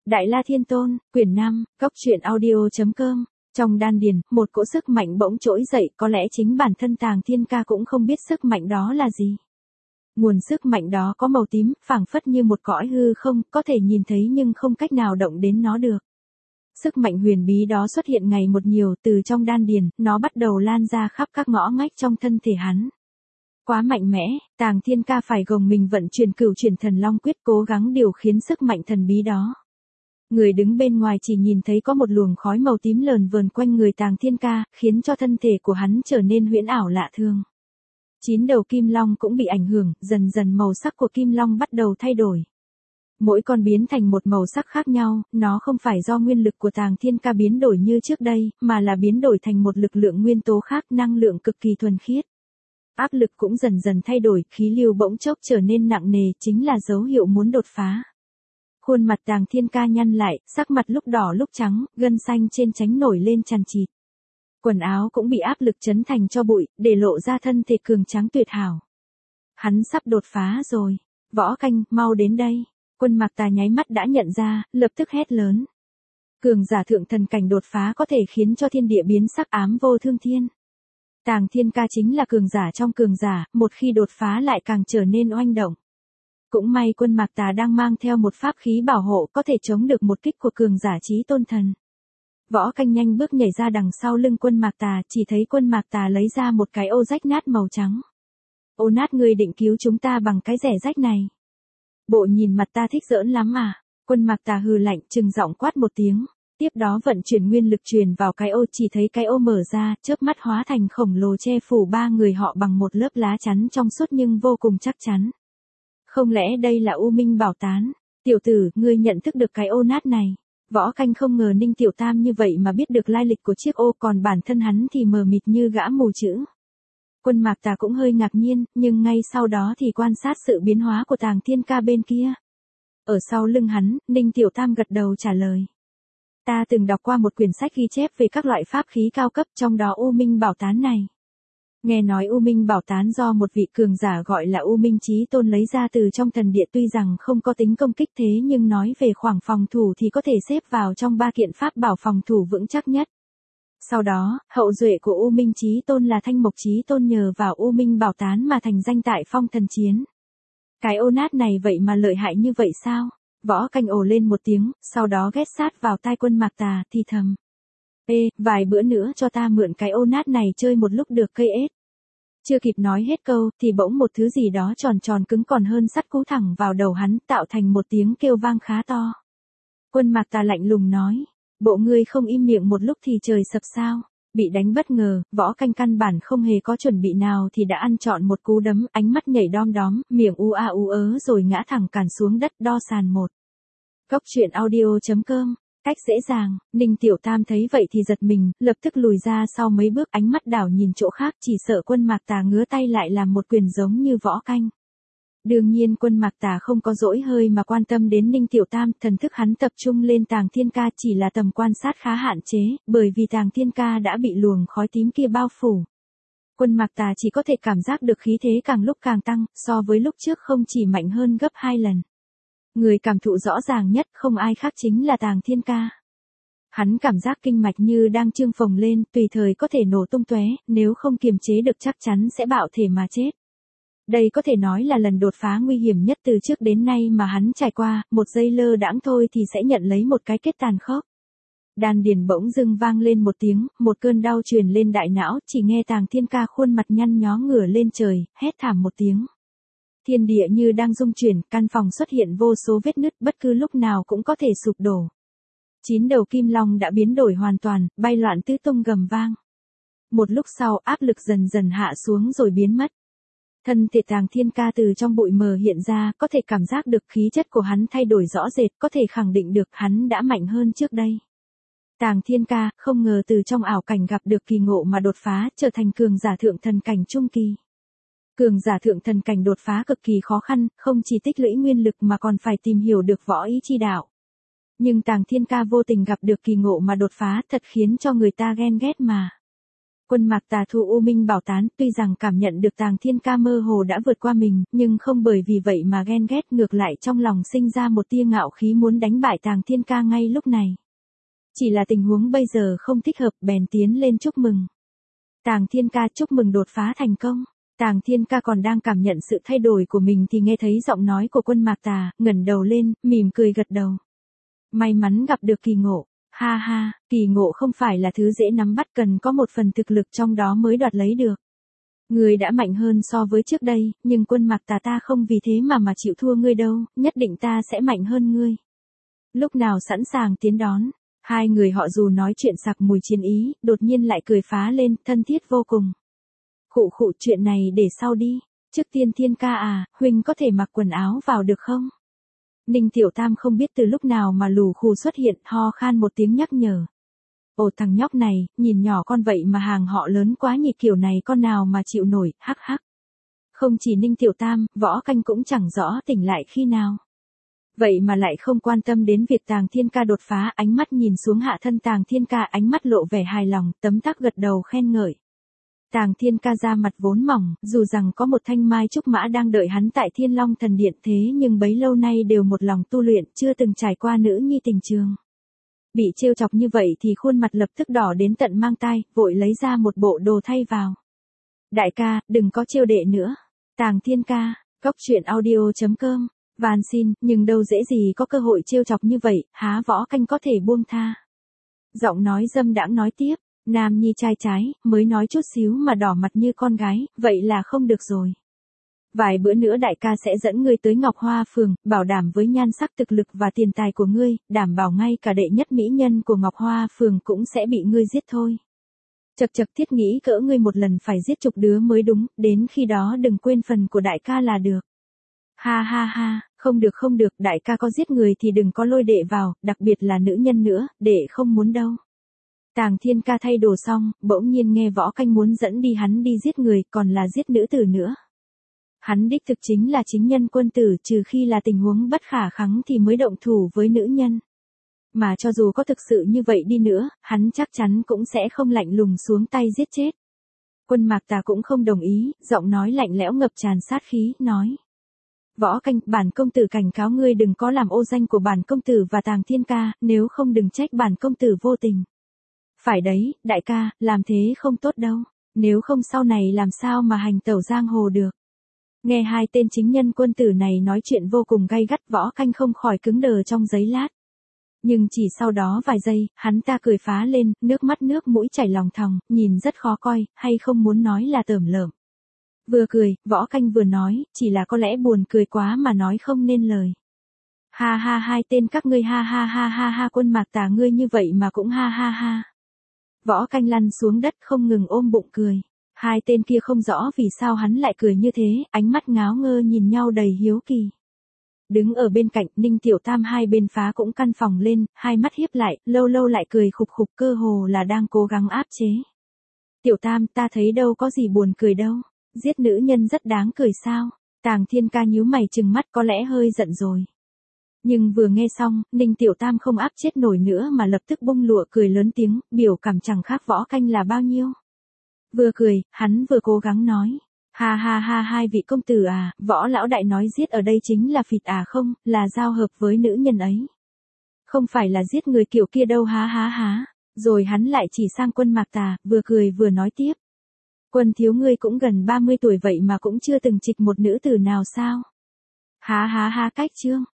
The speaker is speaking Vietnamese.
Đại La Thiên Tôn, quyển 5, Cốc truyện audio.com. Trong đan điền, một cỗ sức mạnh bỗng trỗi dậy, có lẽ chính bản thân Tàng Thiên Ca cũng không biết sức mạnh đó là gì. Nguồn sức mạnh đó có màu tím, phảng phất như một cõi hư không, có thể nhìn thấy nhưng không cách nào động đến nó được. Sức mạnh huyền bí đó xuất hiện ngày một nhiều, từ trong đan điền, nó bắt đầu lan ra khắp các ngõ ngách trong thân thể hắn. Quá mạnh mẽ, Tàng Thiên Ca phải gồng mình vận chuyển Cửu Chuyển Thần Long Quyết, cố gắng điều khiển sức mạnh thần bí đó. Người đứng bên ngoài chỉ nhìn thấy có một luồng khói màu tím lờn vờn quanh người Tàng Thiên Ca, khiến cho thân thể của hắn trở nên huyễn ảo lạ thường. 9 đầu kim long cũng bị ảnh hưởng, dần dần màu sắc của kim long bắt đầu thay đổi. Mỗi con biến thành một màu sắc khác nhau, nó không phải do nguyên lực của Tàng Thiên Ca biến đổi như trước đây, mà là biến đổi thành một lực lượng nguyên tố khác, năng lượng cực kỳ thuần khiết. Áp lực cũng dần dần thay đổi, khí lưu bỗng chốc trở nên nặng nề, chính là dấu hiệu muốn đột phá. Khuôn mặt Tàng Thiên Ca nhăn lại, sắc mặt lúc đỏ lúc trắng, gân xanh trên trán nổi lên chằng chịt. Quần áo cũng bị áp lực chấn thành tro bụi, để lộ ra thân thể cường tráng tuyệt hảo. Hắn sắp đột phá rồi. Võ Canh, mau đến đây. Quân Mạc Tà nháy mắt đã nhận ra, lập tức hét lớn. Cường giả thượng thần cảnh đột phá có thể khiến cho thiên địa biến sắc, ám vô thương thiên. Tàng Thiên Ca chính là cường giả trong cường giả, một khi đột phá lại càng trở nên oanh động. Cũng may Quân Mạc Tà đang mang theo một pháp khí bảo hộ, có thể chống được một kích của cường giả chí tôn thần. Võ Canh nhanh bước nhảy ra đằng sau lưng Quân Mạc Tà, chỉ thấy Quân Mạc Tà lấy ra một cái ô rách nát màu trắng. Ô nát, ngươi định cứu chúng ta bằng cái rẻ rách này? Bộ nhìn mặt ta thích giỡn lắm à? Quân Mạc Tà hừ lạnh, trừng giọng quát một tiếng. Tiếp đó vận chuyển nguyên lực truyền vào cái ô, chỉ thấy cái ô mở ra, chớp mắt hóa thành khổng lồ che phủ ba người họ bằng một lớp lá chắn trong suốt nhưng vô cùng chắc chắn. Không lẽ đây là U Minh Bảo Tán? Tiểu tử, ngươi nhận thức được cái ô nát này. Võ Canh không ngờ Ninh Tiểu Tam như vậy mà biết được lai lịch của chiếc ô, còn bản thân hắn thì mờ mịt như gã mù chữ. Quân Mạc Tà cũng hơi ngạc nhiên, nhưng ngay sau đó thì quan sát sự biến hóa của Tàng Thiên Ca bên kia. Ở sau lưng hắn, Ninh Tiểu Tam gật đầu trả lời. Ta từng đọc qua một quyển sách ghi chép về các loại pháp khí cao cấp, trong đó U Minh Bảo Tán này. Nghe nói U Minh Bảo Tán do một vị cường giả gọi là U Minh Chí Tôn lấy ra từ trong thần địa, tuy rằng không có tính công kích thế nhưng nói về khoảng phòng thủ thì có thể xếp vào trong 3 kiện pháp bảo phòng thủ vững chắc nhất. Sau đó, hậu duệ của U Minh Chí Tôn là Thanh Mộc Chí Tôn nhờ vào U Minh Bảo Tán mà thành danh tại Phong Thần Chiến. Cái ô nát này vậy mà lợi hại như vậy sao? Võ Canh ồ lên một tiếng, sau đó ghé sát vào tai Quân Mạc Tà thì thầm. Ê, vài bữa nữa cho ta mượn cái ô nát này chơi một lúc được cây ếch. Chưa kịp nói hết câu, thì bỗng một thứ gì đó tròn tròn cứng còn hơn sắt cú thẳng vào đầu hắn, tạo thành một tiếng kêu vang khá to. Quân Mạc Tà lạnh lùng nói. Bộ ngươi không im miệng một lúc thì trời sập sao? Bị đánh bất ngờ, Võ Canh căn bản không hề có chuẩn bị nào thì đã ăn trọn một cú đấm, ánh mắt nhảy đom đóm, miệng u a ú ớ rồi ngã thẳng càn xuống đất, đo sàn một. Cốc truyện audio.com. Cách dễ dàng. Ninh Tiểu Tam thấy vậy thì giật mình, lập tức lùi ra sau mấy bước, ánh mắt đảo nhìn chỗ khác, chỉ sợ Quân Mạc Tà ngứa tay lại làm một quyền giống như Võ Canh. Đương nhiên Quân Mạc Tà không có dỗi hơi mà quan tâm đến Ninh Tiểu Tam, thần thức hắn tập trung lên Tàng Thiên Ca, chỉ là tầm quan sát khá hạn chế, bởi vì Tàng Thiên Ca đã bị luồng khói tím kia bao phủ. Quân Mạc Tà chỉ có thể cảm giác được khí thế càng lúc càng tăng, so với lúc trước không chỉ mạnh hơn gấp 2 lần. Người cảm thụ rõ ràng nhất không ai khác chính là Tàng Thiên Ca. Hắn cảm giác kinh mạch như đang trương phồng lên, tùy thời có thể nổ tung tóe, nếu không kiềm chế được chắc chắn sẽ bạo thể mà chết. Đây có thể nói là lần đột phá nguy hiểm nhất từ trước đến nay mà hắn trải qua, một giây lơ đãng thôi thì sẽ nhận lấy một cái kết tàn khốc. Đan điền bỗng dưng vang lên một tiếng, một cơn đau truyền lên đại não, chỉ nghe Tàng Thiên Ca khuôn mặt nhăn nhó ngửa lên trời, hét thảm một tiếng. Thiên địa như đang rung chuyển, căn phòng xuất hiện vô số vết nứt, bất cứ lúc nào cũng có thể sụp đổ. 9 đầu kim long đã biến đổi hoàn toàn, bay loạn tứ tung gầm vang. Một lúc sau, áp lực dần dần hạ xuống rồi biến mất. Thân thể Tàng Thiên Ca từ trong bụi mờ hiện ra, có thể cảm giác được khí chất của hắn thay đổi rõ rệt, có thể khẳng định được hắn đã mạnh hơn trước đây. Tàng Thiên Ca không ngờ từ trong ảo cảnh gặp được kỳ ngộ mà đột phá, trở thành cường giả thượng thần cảnh trung kỳ. Cường giả thượng thần cảnh đột phá cực kỳ khó khăn, không chỉ tích lũy nguyên lực mà còn phải tìm hiểu được võ ý chi đạo. Nhưng Tàng Thiên Ca vô tình gặp được kỳ ngộ mà đột phá, thật khiến cho người ta ghen ghét mà. Quân Mạc Tà thu U Minh bảo tán, tuy rằng cảm nhận được Tàng Thiên Ca mơ hồ đã vượt qua mình, nhưng không bởi vì vậy mà ghen ghét, ngược lại trong lòng sinh ra một tia ngạo khí muốn đánh bại Tàng Thiên Ca ngay lúc này. Chỉ là tình huống bây giờ không thích hợp, bèn tiến lên chúc mừng. Tàng Thiên Ca chúc mừng đột phá thành công. Tàng Thiên Ca còn đang cảm nhận sự thay đổi của mình thì nghe thấy giọng nói của Quân Mạc Tà, ngẩng đầu lên, mỉm cười gật đầu. May mắn gặp được kỳ ngộ. Ha ha, kỳ ngộ không phải là thứ dễ nắm bắt, cần có một phần thực lực trong đó mới đoạt lấy được. Ngươi đã mạnh hơn so với trước đây, nhưng Quân Mạc Tà ta không vì thế mà chịu thua ngươi đâu, nhất định ta sẽ mạnh hơn ngươi. Lúc nào sẵn sàng tiến đón. Hai người họ dù nói chuyện sặc mùi chiến ý, đột nhiên lại cười phá lên, thân thiết vô cùng. Khụ khụ, chuyện này để sau đi. Trước tiên Thiên Ca à, huynh có thể mặc quần áo vào được không? Ninh Tiểu Tam không biết từ lúc nào mà lù khù xuất hiện, ho khan một tiếng nhắc nhở. Ồ, thằng nhóc này, nhìn nhỏ con vậy mà hàng họ lớn quá nhỉ, kiểu này con nào mà chịu nổi, hắc hắc. Không chỉ Ninh Tiểu Tam, Võ Canh cũng chẳng rõ tỉnh lại khi nào. Vậy mà lại không quan tâm đến việc Tàng Thiên Ca đột phá, ánh mắt nhìn xuống hạ thân Tàng Thiên Ca, ánh mắt lộ vẻ hài lòng, tấm tắc gật đầu khen ngợi. Tàng Thiên Ca da mặt vốn mỏng, dù rằng có một thanh mai trúc mã đang đợi hắn tại Thiên Long Thần Điện, thế nhưng bấy lâu nay đều một lòng tu luyện, chưa từng trải qua nữ nhi tình trường. Bị trêu chọc như vậy thì khuôn mặt lập tức đỏ đến tận mang tai, vội lấy ra một bộ đồ thay vào. Đại ca, đừng có trêu đệ nữa. Tàng Thiên Ca, goctruyện.audio.com. Van xin, nhưng đâu dễ gì có cơ hội trêu chọc như vậy, há Võ Canh có thể buông tha. Giọng nói dâm đãng nói tiếp. Nam nhi trai trái, mới nói chút xíu mà đỏ mặt như con gái, vậy là không được rồi. Vài bữa nữa đại ca sẽ dẫn ngươi tới Ngọc Hoa Phường, bảo đảm với nhan sắc thực lực và tiền tài của ngươi, đảm bảo ngay cả đệ nhất mỹ nhân của Ngọc Hoa Phường cũng sẽ bị ngươi giết thôi. Chật chật, thiết nghĩ cỡ ngươi một lần phải giết chục đứa mới đúng, đến khi đó đừng quên phần của đại ca là được. Ha ha ha, không được, đại ca có giết người thì đừng có lôi đệ vào, đặc biệt là nữ nhân nữa, đệ không muốn đâu. Tàng Thiên Ca thay đồ xong, bỗng nhiên nghe Võ Canh muốn dẫn đi hắn đi giết người, còn là giết nữ tử nữa. Hắn đích thực chính là chính nhân quân tử, trừ khi là tình huống bất khả kháng thì mới động thủ với nữ nhân. Mà cho dù có thực sự như vậy đi nữa, hắn chắc chắn cũng sẽ không lạnh lùng xuống tay giết chết. Quân Mạc Tà cũng không đồng ý, giọng nói lạnh lẽo ngập tràn sát khí, nói. Võ Canh, bản công tử cảnh cáo ngươi đừng có làm ô danh của bản công tử và Tàng Thiên Ca, nếu không đừng trách bản công tử vô tình. Phải đấy, đại ca, làm thế không tốt đâu, nếu không sau này làm sao mà hành tẩu giang hồ được. Nghe hai tên chính nhân quân tử này nói chuyện vô cùng gay gắt, Võ Canh không khỏi cứng đờ trong giây lát. Nhưng chỉ sau đó vài giây, hắn ta cười phá lên, nước mắt nước mũi chảy lòng thòng, nhìn rất khó coi, hay không muốn nói là tởm lợm. Vừa cười, Võ Canh vừa nói, chỉ là có lẽ buồn cười quá mà nói không nên lời. Ha ha, hai tên các ngươi ha ha ha ha ha, Quân Mạc Tà ngươi như vậy mà cũng ha ha ha. Võ Canh lăn xuống đất không ngừng ôm bụng cười. Hai tên kia không rõ vì sao hắn lại cười như thế, ánh mắt ngáo ngơ nhìn nhau đầy hiếu kỳ. Đứng ở bên cạnh, Ninh Tiểu Tam hai bên phá cũng căn phòng lên, hai mắt hiếp lại, lâu lâu lại cười khục khục, cơ hồ là đang cố gắng áp chế. Tiểu Tam, ta thấy đâu có gì buồn cười đâu, giết nữ nhân rất đáng cười sao? Tàng Thiên Ca nhíu mày trừng mắt, có lẽ hơi giận rồi. Nhưng vừa nghe xong, Ninh Tiểu Tam không áp chế nổi nữa mà lập tức bung lụa cười lớn tiếng, biểu cảm chẳng khác Võ Canh là bao nhiêu. Vừa cười, hắn vừa cố gắng nói. Ha ha ha, hai vị công tử à, Võ lão đại nói giết ở đây chính là phịt à không, là giao hợp với nữ nhân ấy. Không phải là giết người kiểu kia đâu, há há há. Rồi hắn lại chỉ sang Quân Mạc Tà, vừa cười vừa nói tiếp. Quân thiếu ngươi cũng gần 30 tuổi vậy mà cũng chưa từng trịch một nữ tử nào sao? Há há há, cách chương.